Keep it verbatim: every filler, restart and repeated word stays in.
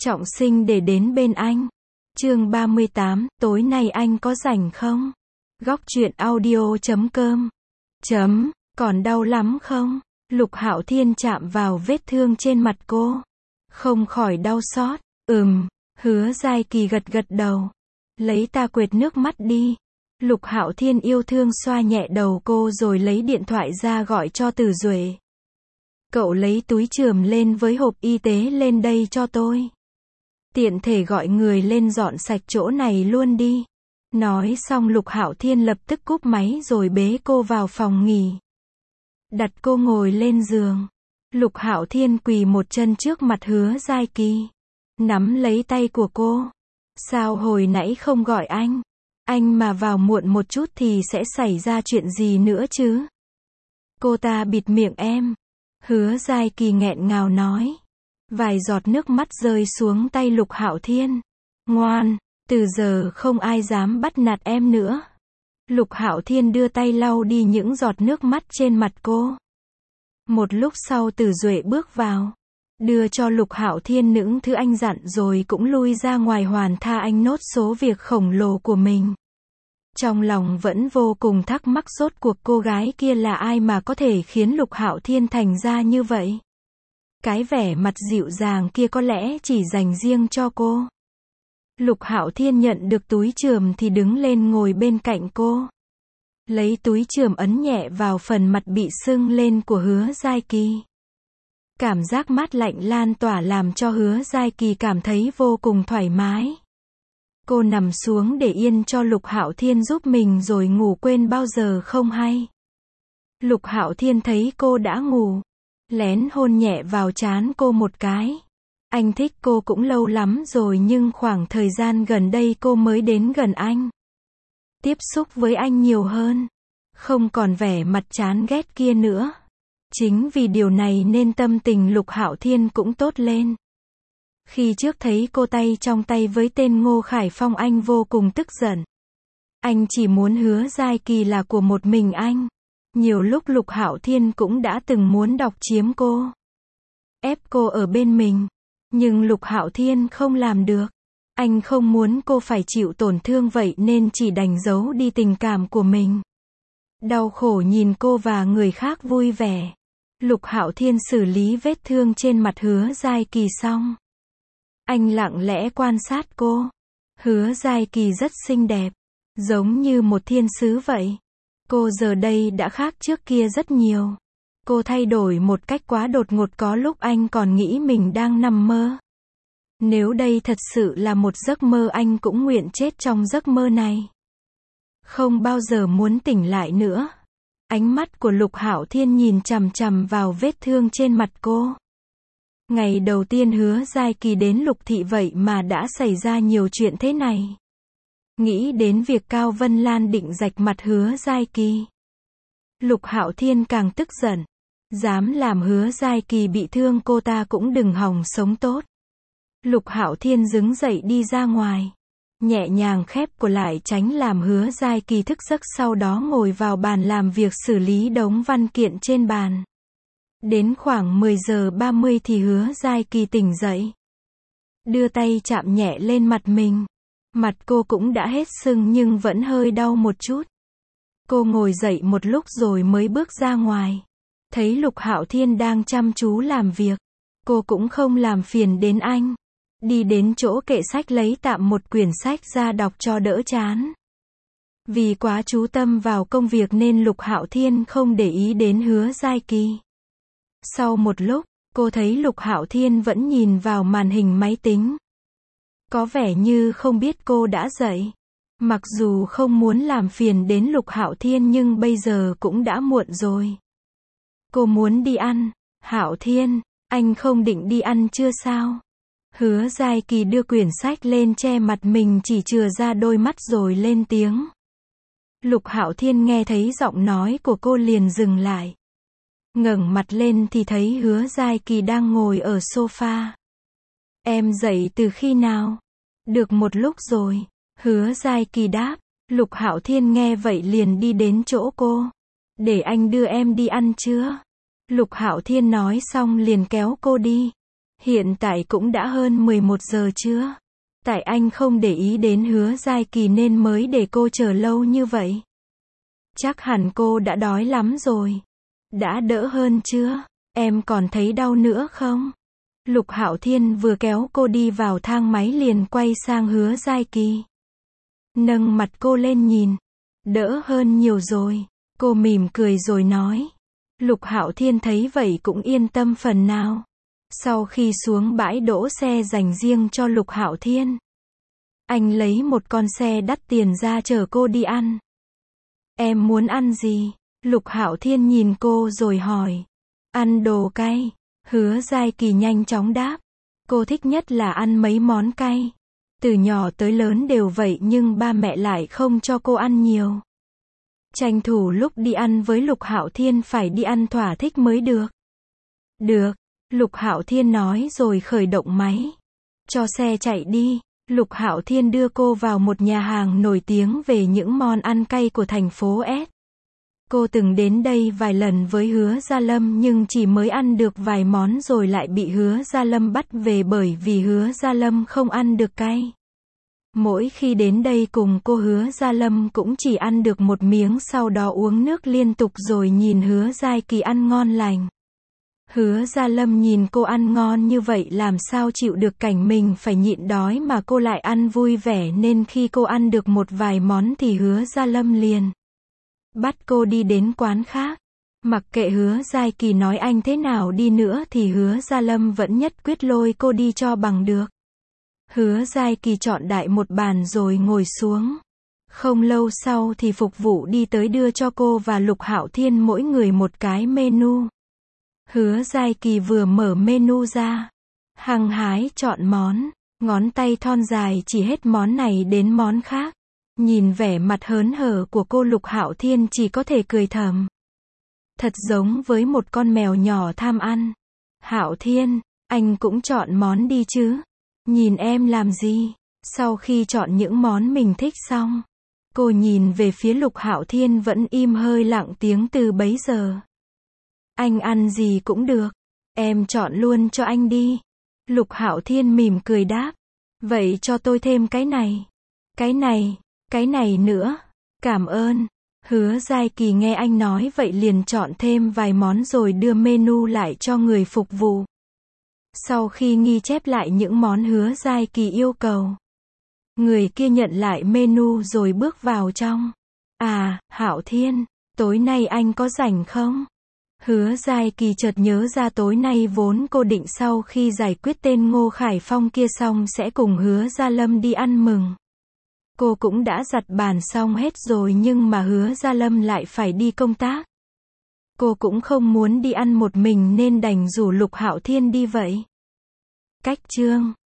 Trọng Sinh để đến bên anh. Chương ba mươi tám, tối nay anh có rảnh không? Góc truyện audio chấm com. Chấm, còn đau lắm không? Lục Hạo Thiên chạm vào vết thương trên mặt cô. Không khỏi đau xót. Ừm, Hứa Giai Kỳ gật gật đầu. Lấy ta quệt nước mắt đi. Lục Hạo Thiên yêu thương xoa nhẹ đầu cô rồi lấy điện thoại ra gọi cho Từ Duệ. Cậu lấy túi chườm lên với hộp y tế lên đây cho tôi. Tiện thể gọi người lên dọn sạch chỗ này luôn đi. Nói xong Lục Hạo Thiên lập tức cúp máy rồi bế cô vào phòng nghỉ. Đặt cô ngồi lên giường. Lục Hạo Thiên quỳ một chân trước mặt Hứa Giai Kỳ. Nắm lấy tay của cô. Sao hồi nãy không gọi anh? Anh mà vào muộn một chút thì sẽ xảy ra chuyện gì nữa chứ? Cô ta bịt miệng em. Hứa Giai Kỳ nghẹn ngào nói. Vài giọt nước mắt rơi xuống tay Lục Hạo Thiên. Ngoan, từ giờ không ai dám bắt nạt em nữa. Lục Hạo Thiên đưa tay lau đi những giọt nước mắt trên mặt cô. Một lúc sau Từ Duệ bước vào, đưa cho Lục Hạo Thiên những thứ anh dặn rồi cũng lui ra ngoài hoàn tha anh nốt số việc khổng lồ của mình. Trong lòng vẫn vô cùng thắc mắc rốt cuộc cô gái kia là ai mà có thể khiến Lục Hạo Thiên thành ra như vậy. Cái vẻ mặt dịu dàng kia có lẽ chỉ dành riêng cho cô. Lục Hạo Thiên nhận được túi chườm thì đứng lên ngồi bên cạnh cô. Lấy túi chườm ấn nhẹ vào phần mặt bị sưng lên của Hứa Giai Kỳ. Cảm giác mát lạnh lan tỏa làm cho Hứa Giai Kỳ cảm thấy vô cùng thoải mái. Cô nằm xuống để yên cho Lục Hạo Thiên giúp mình rồi ngủ quên bao giờ không hay. Lục Hạo Thiên thấy cô đã ngủ, lén hôn nhẹ vào trán cô một cái. Anh thích cô cũng lâu lắm rồi nhưng khoảng thời gian gần đây cô mới đến gần anh. Tiếp xúc với anh nhiều hơn. Không còn vẻ mặt chán ghét kia nữa. Chính vì điều này nên tâm tình Lục Hạo Thiên cũng tốt lên. Khi trước thấy cô tay trong tay với tên Ngô Khải Phong anh vô cùng tức giận. Anh chỉ muốn Hứa Giai Kỳ là của một mình anh. Nhiều lúc Lục Hạo Thiên cũng đã từng muốn độc chiếm cô. Ép cô ở bên mình. Nhưng Lục Hạo Thiên không làm được. Anh không muốn cô phải chịu tổn thương vậy nên chỉ đành giấu đi tình cảm của mình. Đau khổ nhìn cô và người khác vui vẻ. Lục Hạo Thiên xử lý vết thương trên mặt Hứa Giai Kỳ xong. Anh lặng lẽ quan sát cô. Hứa Giai Kỳ rất xinh đẹp. Giống như một thiên sứ vậy. Cô giờ đây đã khác trước kia rất nhiều. Cô thay đổi một cách quá đột ngột có lúc anh còn nghĩ mình đang nằm mơ. Nếu đây thật sự là một giấc mơ anh cũng nguyện chết trong giấc mơ này. Không bao giờ muốn tỉnh lại nữa. Ánh mắt của Lục Hạo Thiên nhìn chằm chằm vào vết thương trên mặt cô. Ngày đầu tiên Hứa Giai Kỳ đến Lục thị vậy mà đã xảy ra nhiều chuyện thế này. Nghĩ đến việc Cao Vân Lan định rạch mặt Hứa Giai Kỳ. Lục Hạo Thiên càng tức giận. Dám làm Hứa Giai Kỳ bị thương cô ta cũng đừng hòng sống tốt. Lục Hạo Thiên đứng dậy đi ra ngoài. Nhẹ nhàng khép cửa lại tránh làm Hứa Giai Kỳ thức giấc sau đó ngồi vào bàn làm việc xử lý đống văn kiện trên bàn. Đến khoảng mười giờ ba mươi thì Hứa Giai Kỳ tỉnh dậy. Đưa tay chạm nhẹ lên mặt mình. Mặt cô cũng đã hết sưng nhưng vẫn hơi đau một chút. Cô ngồi dậy một lúc rồi mới bước ra ngoài. Thấy Lục Hạo Thiên đang chăm chú làm việc. Cô cũng không làm phiền đến anh. Đi đến chỗ kệ sách lấy tạm một quyển sách ra đọc cho đỡ chán. Vì quá chú tâm vào công việc nên Lục Hạo Thiên không để ý đến Hứa Giai Kỳ. Sau một lúc, cô thấy Lục Hạo Thiên vẫn nhìn vào màn hình máy tính. Có vẻ như không biết cô đã dậy. Mặc dù không muốn làm phiền đến Lục Hạo Thiên nhưng bây giờ cũng đã muộn rồi. Cô muốn đi ăn. Hạo Thiên, anh không định đi ăn chưa sao? Hứa Giai Kỳ đưa quyển sách lên che mặt mình chỉ chừa ra đôi mắt rồi lên tiếng. Lục Hạo Thiên nghe thấy giọng nói của cô liền dừng lại. Ngẩng mặt lên thì thấy Hứa Giai Kỳ đang ngồi ở sofa. Em dậy từ khi nào? Được một lúc rồi. Hứa Giai Kỳ đáp. Lục Hạo Thiên nghe vậy liền đi đến chỗ cô. Để anh đưa em đi ăn chưa? Lục Hạo Thiên nói xong liền kéo cô đi. Hiện tại cũng đã hơn mười một giờ trưa. Tại anh không để ý đến Hứa Giai Kỳ nên mới để cô chờ lâu như vậy. Chắc hẳn cô đã đói lắm rồi. Đã đỡ hơn chưa? Em còn thấy đau nữa không? Lục Hạo Thiên vừa kéo cô đi vào thang máy liền quay sang Hứa Giai Kỳ. Nâng mặt cô lên nhìn. Đỡ hơn nhiều rồi. Cô mỉm cười rồi nói. Lục Hạo Thiên thấy vậy cũng yên tâm phần nào. Sau khi xuống bãi đỗ xe dành riêng cho Lục Hạo Thiên, anh lấy một con xe đắt tiền ra chở cô đi ăn. Em muốn ăn gì? Lục Hạo Thiên nhìn cô rồi hỏi. Ăn đồ cay. Hứa Giai Kỳ nhanh chóng đáp. Cô thích nhất là ăn mấy món cay. Từ nhỏ tới lớn đều vậy nhưng ba mẹ lại không cho cô ăn nhiều. Tranh thủ lúc đi ăn với Lục Hạo Thiên phải đi ăn thỏa thích mới được. Được. Lục Hạo Thiên nói rồi khởi động máy. Cho xe chạy đi. Lục Hạo Thiên đưa cô vào một nhà hàng nổi tiếng về những món ăn cay của thành phố S. Cô từng đến đây vài lần với Hứa Gia Lâm nhưng chỉ mới ăn được vài món rồi lại bị Hứa Gia Lâm bắt về bởi vì Hứa Gia Lâm không ăn được cay. Mỗi khi đến đây cùng cô Hứa Gia Lâm cũng chỉ ăn được một miếng sau đó uống nước liên tục rồi nhìn Hứa Giai Kỳ ăn ngon lành. Hứa Gia Lâm nhìn cô ăn ngon như vậy làm sao chịu được cảnh mình phải nhịn đói mà cô lại ăn vui vẻ nên khi cô ăn được một vài món thì Hứa Gia Lâm liền bắt cô đi đến quán khác. Mặc kệ Hứa Giai Kỳ nói anh thế nào đi nữa thì Hứa Gia Lâm vẫn nhất quyết lôi cô đi cho bằng được. Hứa Giai Kỳ chọn đại một bàn rồi ngồi xuống. Không lâu sau thì phục vụ đi tới đưa cho cô và Lục Hạo Thiên mỗi người một cái menu. Hứa Giai Kỳ vừa mở menu ra, hăng hái chọn món, ngón tay thon dài chỉ hết món này đến món khác. Nhìn vẻ mặt hớn hở của cô Lục Hạo Thiên chỉ có thể cười thầm. Thật giống với một con mèo nhỏ tham ăn. Hạo Thiên, anh cũng chọn món đi chứ. Nhìn em làm gì? Sau khi chọn những món mình thích xong, cô nhìn về phía Lục Hạo Thiên vẫn im hơi lặng tiếng từ bấy giờ. Anh ăn gì cũng được. Em chọn luôn cho anh đi. Lục Hạo Thiên mỉm cười đáp. Vậy cho tôi thêm cái này. Cái này. Cái này nữa. Cảm ơn. Hứa Giai Kỳ nghe anh nói vậy liền chọn thêm vài món rồi đưa menu lại cho người phục vụ. Sau khi ghi chép lại những món Hứa Giai Kỳ yêu cầu, người kia nhận lại menu rồi bước vào trong. À, Hạo Thiên, tối nay anh có rảnh không? Hứa Giai Kỳ chợt nhớ ra tối nay vốn cô định sau khi giải quyết tên Ngô Khải Phong kia xong sẽ cùng Hứa Gia Lâm đi ăn mừng. Cô cũng đã giặt bàn xong hết rồi nhưng mà Hứa Gia Lâm lại phải đi công tác. Cô cũng không muốn đi ăn một mình nên đành rủ Lục Hạo Thiên đi vậy. Cách chương